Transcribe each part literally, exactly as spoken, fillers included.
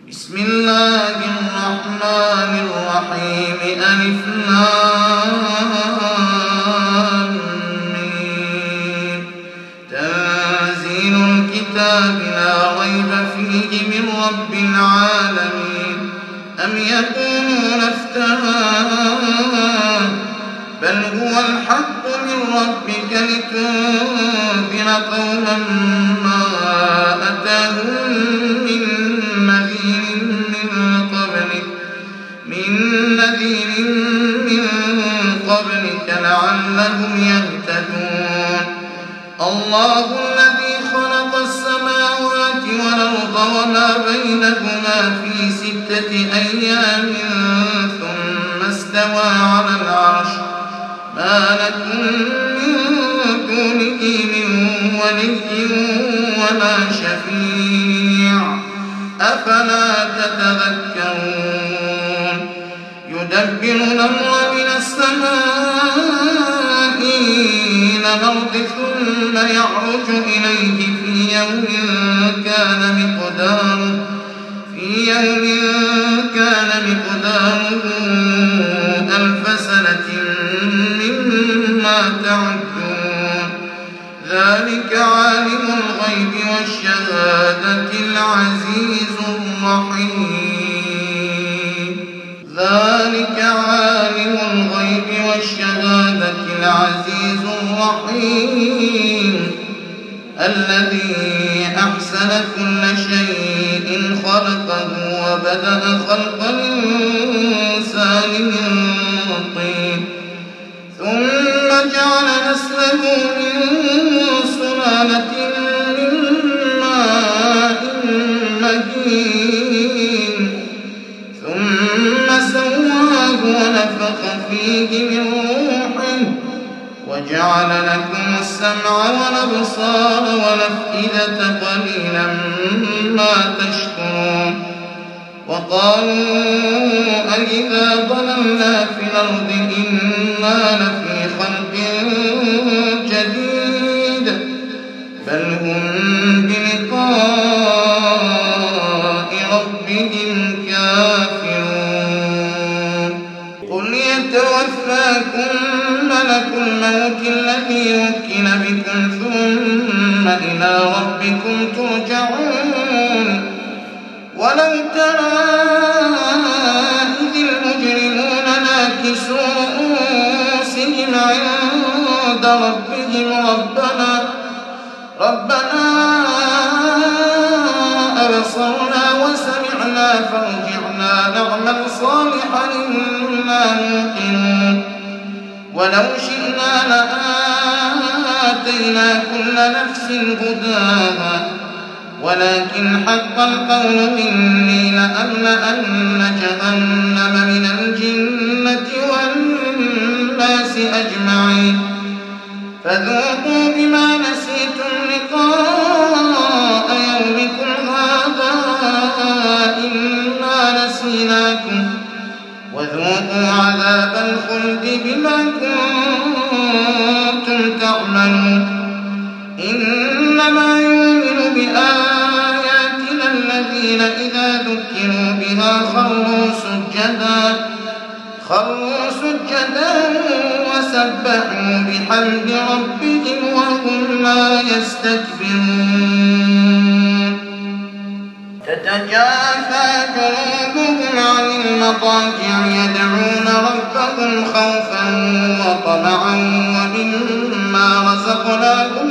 بسم الله الرحمن الرحيم ألف لام ميم تنزيل الكتاب لا ريب فيه من رب العالمين أم يقولون افتراه بل هو الحق من ربك لتنذر قوما ما أتاهم من نذير من قبلك من نذير من قبلك لعلهم يهتدون. الله الذي خلق السماوات والأرض وما بينهما في ستة أيام ثم استوى على العرش ما لكم من دونه من ولي ولا شفيع أفلا تتذكرون. يدبر الأمر من السماء إلى الأرض ثم يعرج إليه في يوم كان مقداره في يوم كان مقداره ألف سنة مما تعدون. ذلك عالم الغيب والشهادة العزيز الرحيم ذلك عالم الغيب والشهادة العزيز الرحيم الذي أحسن كل شيء خلقه وبدأ خلق الإنسان من طين ثم جعل نسله من سلالة من ماء مهين ثم سواه ونفخ فيه من روحه وجعل لكم السمع والأبصار والأفئدة قليلا ما تشكرون. وقالوا أئذا ضللنا في الأرض إنا لفي خلق جديد بل هم بلقاء ربهم كافرون. قل يتوفاكم ملك الموت الذي وكل بكم ثم إلى ربكم ترجعون. ولو ترى إذ المجرمون ناكسوا رؤوسهم عند ربهم ربنا ربنا أبصرنا وسمعنا فارجعنا نعمل صالحا إنا موقنون. ولو شئنا لآتينا كل نفس هداها ولكن حق القول مني لأملأن جهنم من الجنة والناس أجمعين فذوقوا بما نسيتم لقاء يومكم هذا إنا نسيناكم وذوقوا عذاب الخلد بما كنتم تعملون. إنما يؤمن بآياتنا الذين إذا ذكروا بها خروا سجدا خروا سجدا وسبحوا بحمد ربهم وهم لا يستكبرون. تتجافى جنوبهم عن المضاجع يدعون ربهم خوفا وطمعا ومما رزقناهم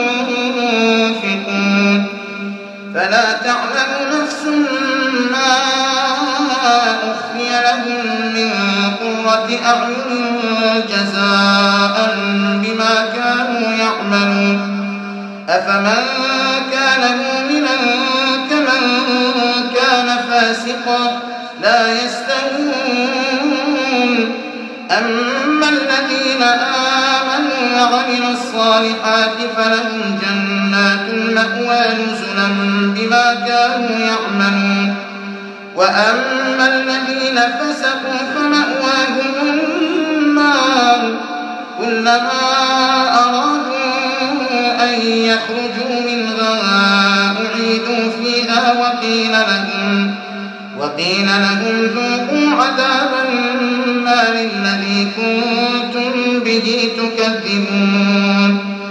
ينفقون. فلا تعلم نفس ما أخفي لهم من قرة أعين جزاء بما كانوا يعملون. أفمن كان مؤمنا كمن كان فاسقا لا يستوون. أما الذين آمنوا وعملوا الصالحات فلهم جنات المأوى نزلا بما كانوا يعملون. وأما الذين فسقوا فمأواهم النار كلما أرادوا أن يخرجوا منها أعيدوا فيها وقيل لهم وقيل لهم ذوقوا عذاب النار الذي كنتم به تكذبون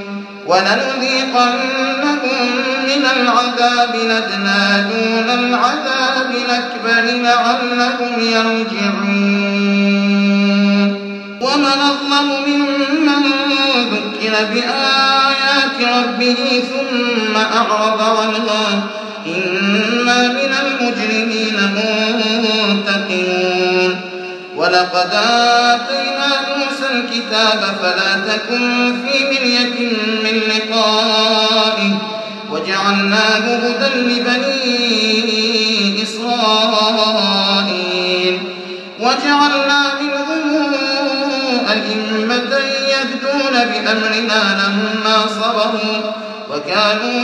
ولنذيقنهم من العذاب الأدنى دون العذاب الأكبر لعلهم يرجعون ومن أظلم ممن ذكر بآيات ربه ثم أعرض عنها إنا من المجرمين منتقمون ولقد آتينا موسى الكتاب فلا تكن في مرية من لقائه وجعلناه هدى لبني إسرائيل وجعلنا منهم أئمة يهدون بأمرنا لما صبروا وكانوا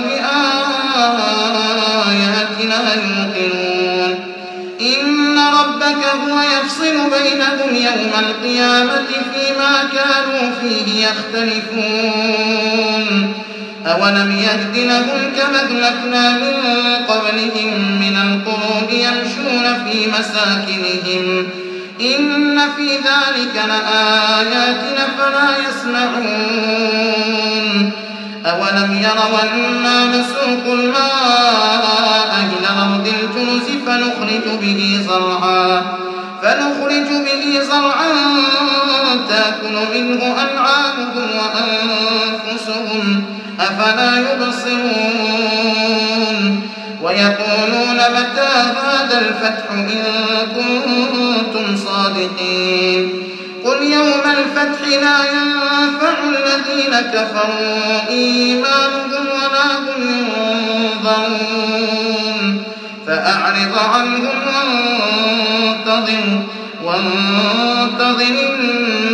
بآياتنا يوقنون إن ربك هو يفصل بينهم يوم القيامة فيما كانوا فيه يختلفون أولم يهد لهم كما أهلكنا من قبلهم من القرون يمشون في مساكنهم إن في ذلك لآيات فلا يسمعون أولم يروا أنا نسوق الماء إلى أرض الجرز فنخرج به زرعا فنخرج به زرعا تأكل منه أنعامهم وأنفسهم أفلا يبصرون ويقولون متى هذا الفتح إن كنتم صادقين قل يوم الفتح لا ينفع الذين كفروا إيمانهم ولا هم ينظرون فأعرض عنهم وانتظر وانتظر